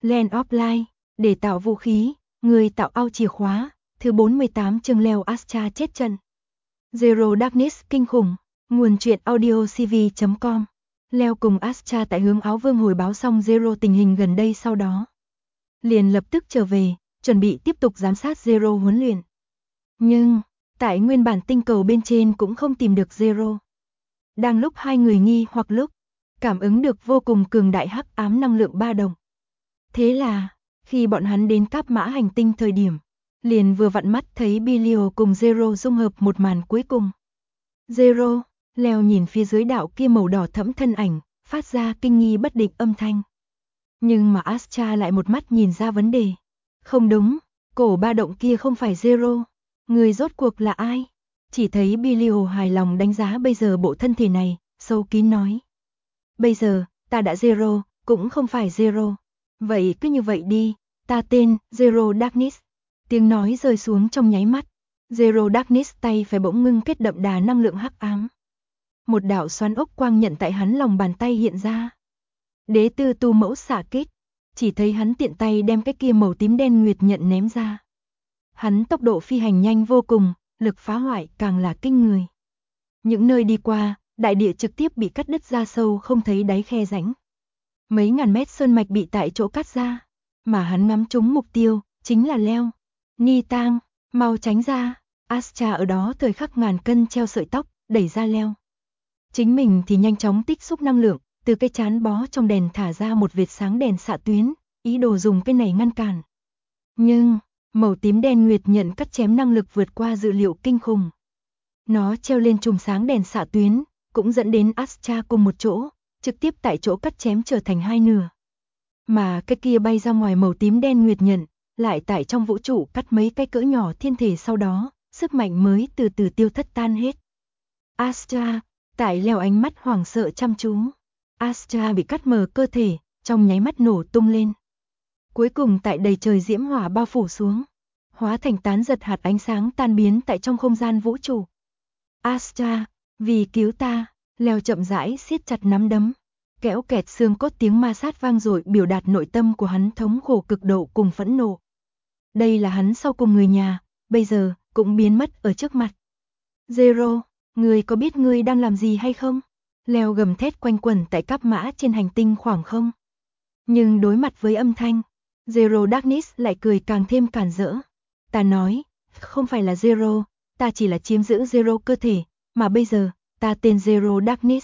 Land of Light, để tạo vũ khí, người tạo ao chìa khóa, thứ 48 chương Leo Astra chết trận. Zero Darkness kinh khủng, nguồn truyện audio cv.com. Leo cùng Astra tại hướng Áo Vương hồi báo xong Zero tình hình gần đây sau đó. Liền lập tức trở về, chuẩn bị tiếp tục giám sát Zero huấn luyện. Nhưng, tại nguyên bản tinh cầu bên trên cũng không tìm được Zero. Đang lúc hai người nghi hoặc lúc, cảm ứng được vô cùng cường đại hắc ám năng lượng ba động. Thế là, khi bọn hắn đến Cáp Mã hành tinh thời điểm, liền vừa vặn mắt thấy Bilio cùng Zero dung hợp một màn cuối cùng. Zero, Leo nhìn phía dưới đạo kia màu đỏ thẫm thân ảnh, phát ra kinh nghi bất định âm thanh. Nhưng mà Astra lại một mắt nhìn ra vấn đề. Không đúng, cổ ba động kia không phải Zero. Người rốt cuộc là ai? Chỉ thấy Bilio hài lòng đánh giá bây giờ bộ thân thể này, sâu kín nói. Bây giờ, ta đã Zero, cũng không phải Zero. Vậy cứ như vậy đi, ta tên Zero Darkness. Tiếng nói rơi xuống trong nháy mắt. Zero Darkness tay phải bỗng ngưng kết đậm đà năng lượng hắc ám. Một đạo xoắn ốc quang nhận tại hắn lòng bàn tay hiện ra. Đế tư tu mẫu xạ kích, chỉ thấy hắn tiện tay đem cái kia màu tím đen nguyệt nhận ném ra. Hắn tốc độ phi hành nhanh vô cùng, lực phá hoại càng là kinh người. Những nơi đi qua, đại địa trực tiếp bị cắt đứt ra sâu không thấy đáy khe rãnh. Mấy ngàn mét sơn mạch bị tại chỗ cắt ra, mà hắn ngắm trúng mục tiêu, chính là Leo. Ni Tang, mau tránh ra, Astra ở đó thời khắc ngàn cân treo sợi tóc, đẩy ra Leo. Chính mình thì nhanh chóng tích xúc năng lượng, từ cái chán bó trong đèn thả ra một vệt sáng đèn xạ tuyến, ý đồ dùng cái này ngăn cản. Nhưng, màu tím đen nguyệt nhận cắt chém năng lực vượt qua dự liệu kinh khủng. Nó treo lên chùm sáng đèn xạ tuyến, cũng dẫn đến Astra cùng một chỗ, trực tiếp tại chỗ cắt chém trở thành hai nửa. Mà cái kia bay ra ngoài màu tím đen nguyệt nhận, lại tại trong vũ trụ cắt mấy cái cỡ nhỏ thiên thể sau đó, sức mạnh mới từ từ tiêu thất tan hết. Astra, tại Leo ánh mắt hoảng sợ chăm chú. Astra bị cắt mờ cơ thể, trong nháy mắt nổ tung lên. Cuối cùng tại đầy trời diễm hỏa bao phủ xuống, hóa thành tán giật hạt ánh sáng tan biến tại trong không gian vũ trụ. Astra, vì cứu ta, Leo chậm rãi siết chặt nắm đấm. Kẽo kẹt xương cốt tiếng ma sát vang dội biểu đạt nội tâm của hắn thống khổ cực độ cùng phẫn nộ. Đây là hắn sau cùng người nhà, bây giờ cũng biến mất ở trước mặt. Zero, ngươi có biết ngươi đang làm gì hay không? Leo gầm thét quanh quẩn tại Cáp Mã trên hành tinh khoảng không. Nhưng đối mặt với âm thanh, Zero Darkness lại cười càng thêm càn rỡ. Ta nói, không phải là Zero, ta chỉ là chiếm giữ Zero cơ thể, mà bây giờ, ta tên Zero Darkness.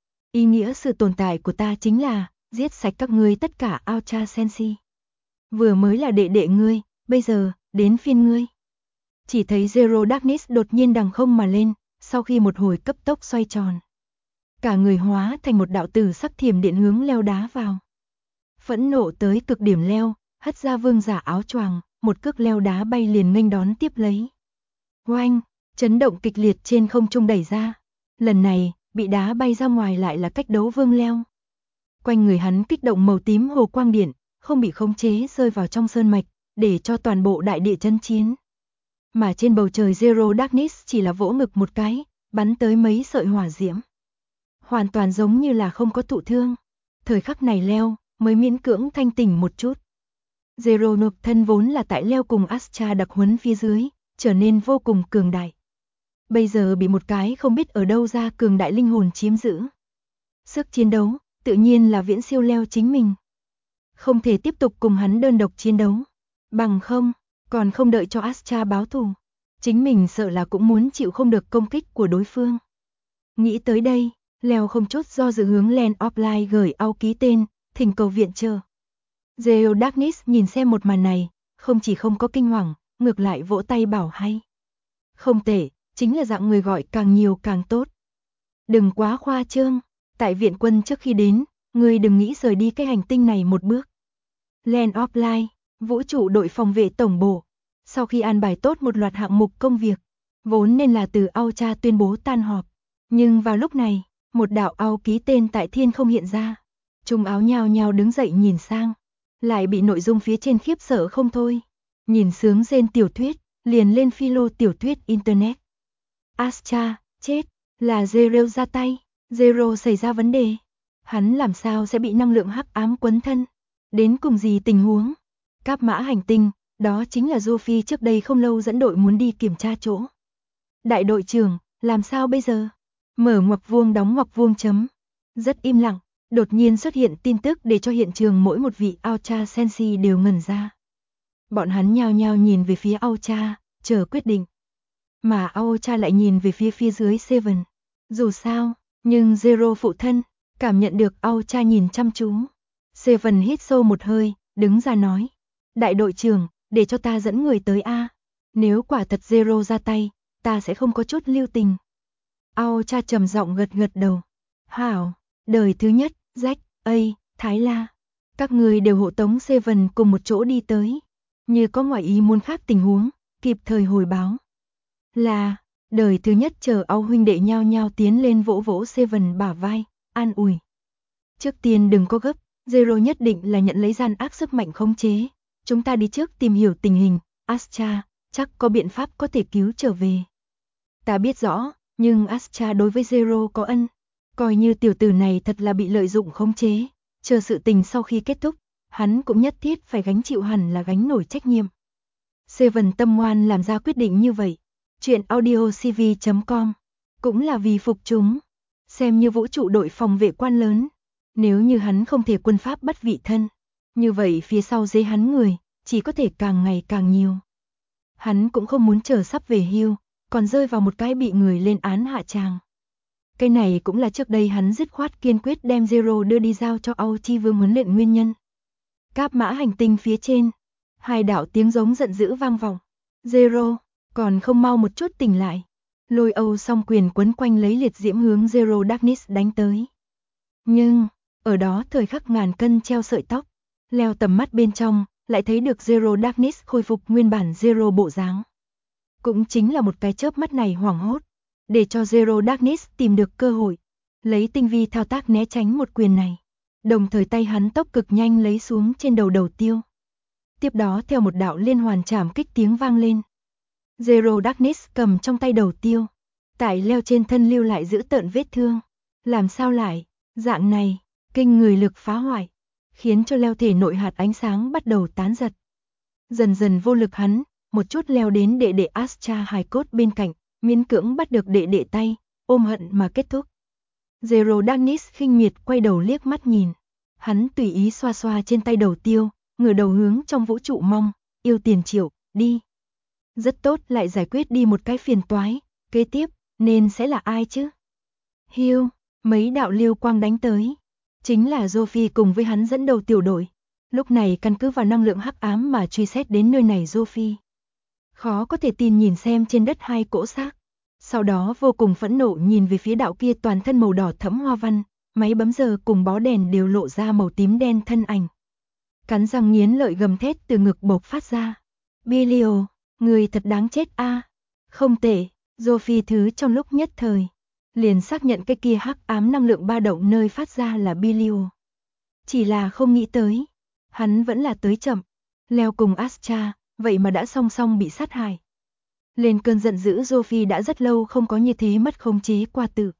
Ý nghĩa sự tồn tại của ta chính là giết sạch các ngươi tất cả Ultra Sensi. Vừa mới là đệ đệ ngươi, bây giờ, đến phiên ngươi. Chỉ thấy Zero Darkness đột nhiên đằng không mà lên, sau khi một hồi cấp tốc xoay tròn. Cả người hóa thành một đạo tử sắc thiểm điện hướng Leo đá vào. Phẫn nộ tới cực điểm Leo, hất ra vương giả áo choàng, một cước Leo đá bay liền nghênh đón tiếp lấy. Oanh, chấn động kịch liệt trên không trung đẩy ra. Lần này, bị đá bay ra ngoài lại là cách đấu vương Leo. Quanh người hắn kích động màu tím hồ quang điện, không bị khống chế rơi vào trong sơn mạch, để cho toàn bộ đại địa chấn chiến. Mà trên bầu trời Zero Darkness chỉ là vỗ ngực một cái, bắn tới mấy sợi hỏa diễm. Hoàn toàn giống như là không có thụ thương. Thời khắc này Leo mới miễn cưỡng thanh tỉnh một chút. Zero nộp thân vốn là tại Leo cùng Astra đặc huấn phía dưới, trở nên vô cùng cường đại. Bây giờ bị một cái không biết ở đâu ra cường đại linh hồn chiếm giữ. Sức chiến đấu, tự nhiên là viễn siêu Leo chính mình. Không thể tiếp tục cùng hắn đơn độc chiến đấu. Bằng không, còn không đợi cho Astra báo thù. Chính mình sợ là cũng muốn chịu không được công kích của đối phương. Nghĩ tới đây, Leo không chút do dự hướng Land of Light gửi ao ký tên, thỉnh cầu viện trợ. Zero Darkness nhìn xem một màn này, không chỉ không có kinh hoàng, ngược lại vỗ tay bảo hay. Không tệ, chính là dạng người gọi càng nhiều càng tốt. Đừng quá khoa trương, tại viện quân trước khi đến, ngươi đừng nghĩ rời đi cái hành tinh này một bước. Land of Light, vũ trụ đội phòng vệ tổng bộ, sau khi an bài tốt một loạt hạng mục công việc, vốn nên là từ Ultra tuyên bố tan họp. Nhưng vào lúc này, một đạo ao ký tên tại thiên không hiện ra. Trung áo nhao nhao đứng dậy nhìn sang, lại bị nội dung phía trên khiếp sợ không thôi. Nhìn sướng rên tiểu thuyết, liền lên philo tiểu thuyết internet. Astra, chết, là Zero ra tay, Zero xảy ra vấn đề. Hắn làm sao sẽ bị năng lượng hắc ám quấn thân? Đến cùng gì tình huống? Cáp mã hành tinh, đó chính là Sophie trước đây không lâu dẫn đội muốn đi kiểm tra chỗ. Đại đội trưởng, làm sao bây giờ? Mở ngoặc vuông đóng ngoặc vuông chấm. Rất im lặng, đột nhiên xuất hiện tin tức để cho hiện trường mỗi một vị Ultra Sensi đều ngẩn ra. Bọn hắn nhao nhao nhìn về phía Ultra, chờ quyết định. Mà Ultra lại nhìn về phía dưới Seven. Dù sao, nhưng Zero phụ thân, cảm nhận được Ultra nhìn chăm chú. Seven hít sâu một hơi, đứng ra nói. Đại đội trưởng, để cho ta dẫn người tới A. Nếu quả thật Zero ra tay, ta sẽ không có chút lưu tình. Ultra trầm giọng gật gật đầu. Hảo, đời thứ nhất, Jack, A, Thái La. Các người đều hộ tống Seven cùng một chỗ đi tới. Như có ngoại ý muốn khác tình huống, kịp thời hồi báo. Là, đời thứ nhất chờ Âu huynh đệ nhao nhao tiến lên vỗ vỗ Seven bả vai, an ủi. Trước tiên đừng có gấp, Zero nhất định là nhận lấy gian ác sức mạnh khống chế. Chúng ta đi trước tìm hiểu tình hình, Astra, chắc có biện pháp có thể cứu trở về. Ta biết rõ, nhưng Astra đối với Zero có ân. Coi như tiểu tử này thật là bị lợi dụng khống chế, chờ sự tình sau khi kết thúc, hắn cũng nhất thiết phải gánh chịu hẳn là gánh nổi trách nhiệm. Seven tâm ngoan làm ra quyết định như vậy. Chuyện audiocv.com cũng là vì phục chúng, xem như vũ trụ đội phòng vệ quan lớn. Nếu như hắn không thể quân pháp bắt vị thân, như vậy phía sau dưới hắn người, chỉ có thể càng ngày càng nhiều. Hắn cũng không muốn chờ sắp về hưu, còn rơi vào một cái bị người lên án hạ tràng. Cái này cũng là trước đây hắn dứt khoát kiên quyết đem Zero đưa đi giao cho Auchi Vương huấn luyện nguyên nhân. Cáp mã hành tinh phía trên, hai đạo tiếng giống giận dữ vang vọng. Zero, còn không mau một chút tỉnh lại. Lôi Âu song quyền quấn quanh lấy liệt diễm hướng Zero Darkness đánh tới. Nhưng, ở đó thời khắc ngàn cân treo sợi tóc, leo tầm mắt bên trong, lại thấy được Zero Darkness khôi phục nguyên bản Zero bộ dáng. Cũng chính là một cái chớp mắt này hoảng hốt, để cho Zero Darkness tìm được cơ hội, lấy tinh vi thao tác né tránh một quyền này. Đồng thời tay hắn tốc cực nhanh lấy xuống trên đầu tiêu. Tiếp đó theo một đạo liên hoàn chảm kích tiếng vang lên. Zero Darkness cầm trong tay đầu tiêu, tại leo trên thân lưu lại giữ tợn vết thương. Làm sao lại, dạng này, kinh người lực phá hoại, khiến cho leo thể nội hạt ánh sáng bắt đầu tán giật. Dần dần vô lực hắn, một chút leo đến đệ đệ Astra hài cốt bên cạnh, miễn cưỡng bắt được đệ đệ tay, ôm hận mà kết thúc. Zero Darkness khinh miệt quay đầu liếc mắt nhìn, hắn tùy ý xoa xoa trên tay đầu tiêu, ngửa đầu hướng trong vũ trụ mong, yêu tiền triệu, đi. Rất tốt, lại giải quyết đi một cái phiền toái, kế tiếp, nên sẽ là ai chứ? Hiu, mấy đạo lưu quang đánh tới. Chính là Sophie cùng với hắn dẫn đầu tiểu đội. Lúc này căn cứ vào năng lượng hắc ám mà truy xét đến nơi này Sophie. Khó có thể tin nhìn xem trên đất hai cỗ xác. Sau đó vô cùng phẫn nộ nhìn về phía đạo kia toàn thân màu đỏ thẫm hoa văn, máy bấm giờ cùng bó đèn đều lộ ra màu tím đen thân ảnh. Cắn răng nghiến lợi gầm thét từ ngực bộc phát ra. Bilio, người thật đáng chết a. Không tệ, Sophie thứ trong lúc nhất thời liền xác nhận cái kia hắc ám năng lượng ba động nơi phát ra là Bilio. Chỉ là không nghĩ tới, hắn vẫn là tới chậm. Leo cùng Astra, vậy mà đã song song bị sát hại. Lên cơn giận dữ Sophie đã rất lâu không có như thế mất khống chế qua tự.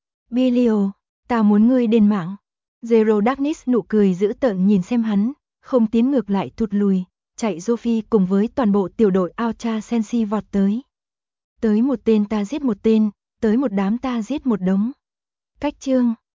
Bilio, ta muốn ngươi đền mạng. Zero Darkness nụ cười dữ tợn nhìn xem hắn, không tiến ngược lại thụt lùi, chạy Sophie cùng với toàn bộ tiểu đội Ultra Sensi vọt tới. Tới một tên ta giết một tên, tới một đám ta giết một đống. Cách chương